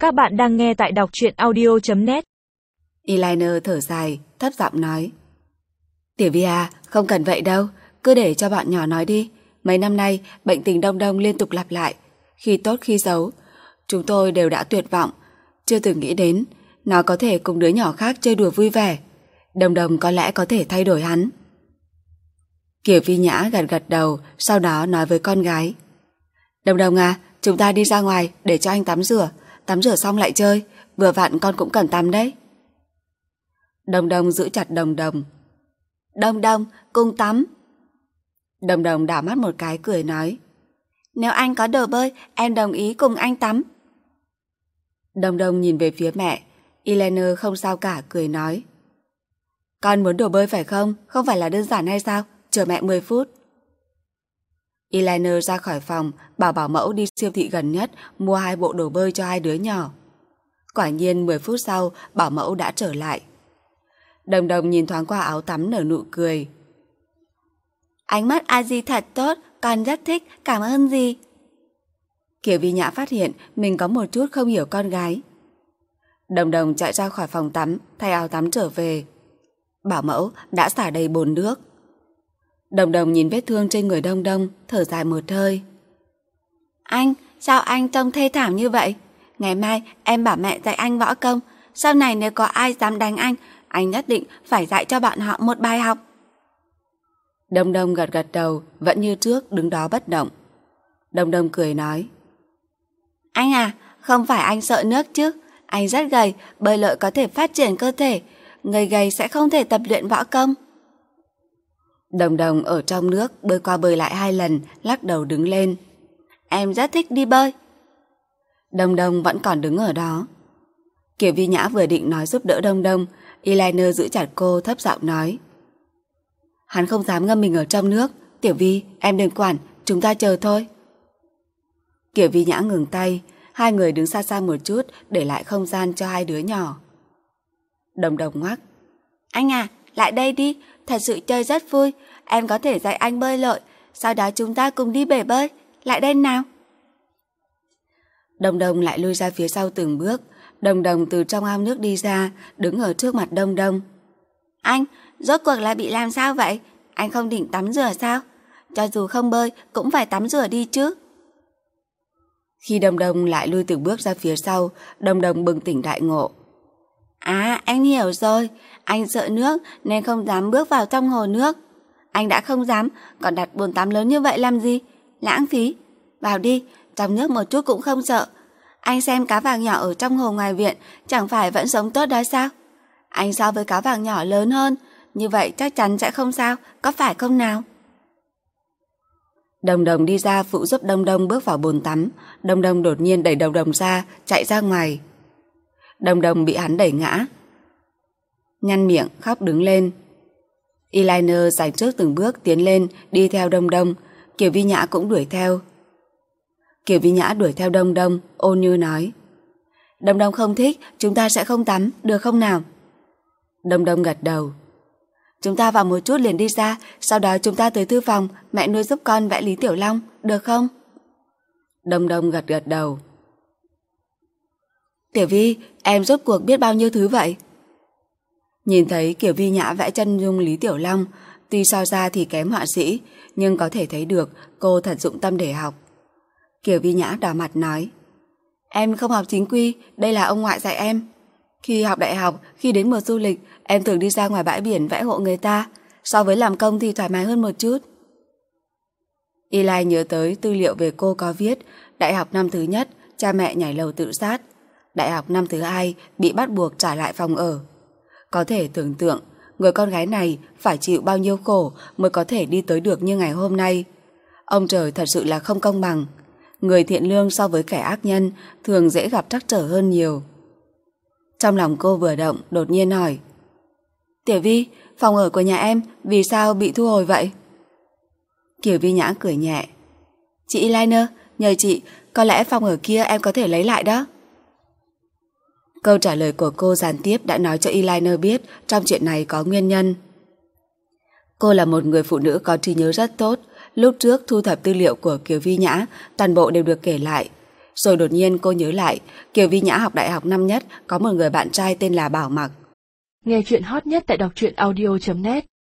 Các bạn đang nghe tại đọc truyện audio.net. Eyeliner thở dài, thấp giọng nói. Tiểu Vi à, không cần vậy đâu, cứ để cho bọn nhỏ nói đi. Mấy năm nay, bệnh tình Đông Đông liên tục lặp lại, khi tốt khi xấu. Chúng tôi đều đã tuyệt vọng, chưa từng nghĩ đến nó có thể cùng đứa nhỏ khác chơi đùa vui vẻ. Đông Đông có lẽ có thể thay đổi hắn. Kiều Vi Nhã gật gật đầu, sau đó nói với con gái. Đông Đông à, chúng ta đi ra ngoài để cho anh tắm rửa xong lại chơi, vừa vặn con cũng cần tắm đấy. Đông Đông giữ chặt Đồng Đồng. Đông Đông, cùng tắm. Đồng Đồng đảo mắt một cái cười nói. Nếu anh có đồ bơi, em đồng ý cùng anh tắm. Đông Đông nhìn về phía mẹ. Eyeliner không sao cả, cười nói. Con muốn đồ bơi phải không? Không phải là đơn giản hay sao? Chờ mẹ 10 phút. Eyeliner ra khỏi phòng, bảo bảo mẫu đi siêu thị gần nhất mua 2 bộ đồ bơi cho 2 đứa nhỏ. Quả nhiên 10 phút sau, bảo mẫu đã trở lại. Đồng Đồng nhìn thoáng qua áo tắm nở nụ cười. Ánh mắt a dì thật tốt, con rất thích, cảm ơn dì. Kiều Vi Nhã phát hiện mình có một chút không hiểu con gái. Đồng Đồng chạy ra khỏi phòng tắm, thay áo tắm trở về. Bảo mẫu đã xả đầy bồn nước. Đồng Đồng nhìn vết thương trên người Đông Đông, thở dài một hơi. Anh, sao anh trông thê thảm như vậy? Ngày mai em bảo mẹ dạy anh võ công. Sau này nếu có ai dám đánh anh nhất định phải dạy cho bọn họ một bài học. Đông Đông gật gật đầu, vẫn như trước đứng đó bất động. Đông Đông cười nói. Anh à, không phải anh sợ nước chứ? Anh rất gầy, bơi lội có thể phát triển cơ thể. Người gầy sẽ không thể tập luyện võ công. Đồng Đồng ở trong nước bơi qua bơi lại 2 lần, lắc đầu đứng lên. Em rất thích đi bơi. Đông Đông vẫn còn đứng ở đó. Kiều Vi Nhã vừa định nói giúp đỡ Đông Đông, Eyeliner giữ chặt cô, thấp giọng nói. Hắn không dám ngâm mình ở trong nước. Tiểu Vi, em đừng quản, chúng ta chờ thôi. Kiều Vi Nhã ngừng tay, 2 người đứng xa xa một chút, để lại không gian cho 2 đứa nhỏ. Đồng Đồng ngoắc. Anh à, lại đây đi, thật sự chơi rất vui. Em có thể dạy anh bơi lội, sau đó chúng ta cùng đi bể bơi. Lại đây nào. Đồng Đồng lại lui ra phía sau từng bước. Đồng Đồng từ trong ao nước đi ra, đứng ở trước mặt Đông Đông. Anh, rốt cuộc là bị làm sao vậy? Anh không định tắm rửa sao? Cho dù không bơi cũng phải tắm rửa đi chứ. Khi Đồng Đồng lại lui từng bước ra phía sau, Đồng Đồng bừng tỉnh đại ngộ. À, anh hiểu rồi. Anh sợ nước nên không dám bước vào trong hồ nước. Anh đã không dám, còn đặt bồn tắm lớn như vậy làm gì? Lãng phí. Vào đi, trong nước một chút cũng không sợ. Anh xem cá vàng nhỏ ở trong hồ ngoài viện chẳng phải vẫn sống tốt đó sao? Anh so với cá vàng nhỏ lớn hơn, như vậy chắc chắn sẽ không sao, có phải không nào? Đồng Đồng đi ra phụ giúp Đông Đông bước vào bồn tắm. Đông Đông đột nhiên đẩy Đồng Đồng ra, chạy ra ngoài. Đồng Đồng bị hắn đẩy ngã, nhăn miệng khóc đứng lên. Eyeliner giành trước từng bước tiến lên, đi theo Đông Đông. Kiều Vi Nhã cũng đuổi theo. Kiều Vi Nhã đuổi theo Đông Đông, ôn như nói. Đông Đông không thích, chúng ta sẽ không tắm, được không nào? Đông Đông gật đầu. Chúng ta vào một chút liền đi ra, sau đó chúng ta tới thư phòng, mẹ nuôi giúp con vẽ Lý Tiểu Long, được không? Đông Đông gật gật đầu. Tiểu Vi, em rốt cuộc biết bao nhiêu thứ vậy? Nhìn thấy Kiều Vi Nhã vẽ chân dung Lý Tiểu Long, tuy so ra thì kém họa sĩ, nhưng có thể thấy được cô thật dụng tâm để học. Kiều Vi Nhã đỏ mặt nói. Em không học chính quy, đây là ông ngoại dạy em. Khi học đại học, khi đến mùa du lịch, em thường đi ra ngoài bãi biển vẽ hộ người ta, so với làm công thì thoải mái hơn một chút. Eli nhớ tới tư liệu về cô có viết, đại học năm thứ nhất, cha mẹ nhảy lầu tự sát. Đại học năm thứ 2, bị bắt buộc trả lại phòng ở. Có thể tưởng tượng, người con gái này phải chịu bao nhiêu khổ mới có thể đi tới được như ngày hôm nay. Ông trời thật sự là không công bằng. Người thiện lương so với kẻ ác nhân thường dễ gặp trắc trở hơn nhiều. Trong lòng cô vừa động, đột nhiên hỏi. Tiểu Vi, phòng ở của nhà em vì sao bị thu hồi vậy? Kiều Vi Nhã cười nhẹ. Chị Eyeliner, nhờ chị, có lẽ phòng ở kia em có thể lấy lại đó. Câu trả lời của cô gián tiếp đã nói cho Eyeliner biết trong chuyện này có nguyên nhân. Cô là một người phụ nữ có trí nhớ rất tốt. Lúc trước thu thập tư liệu của Kiều Vi Nhã, toàn bộ đều được kể lại. Rồi đột nhiên cô nhớ lại, Kiều Vi Nhã học đại học năm nhất, có một người bạn trai tên là Bảo Mặc. Nghe chuyện hot nhất tại đọc truyện audio.net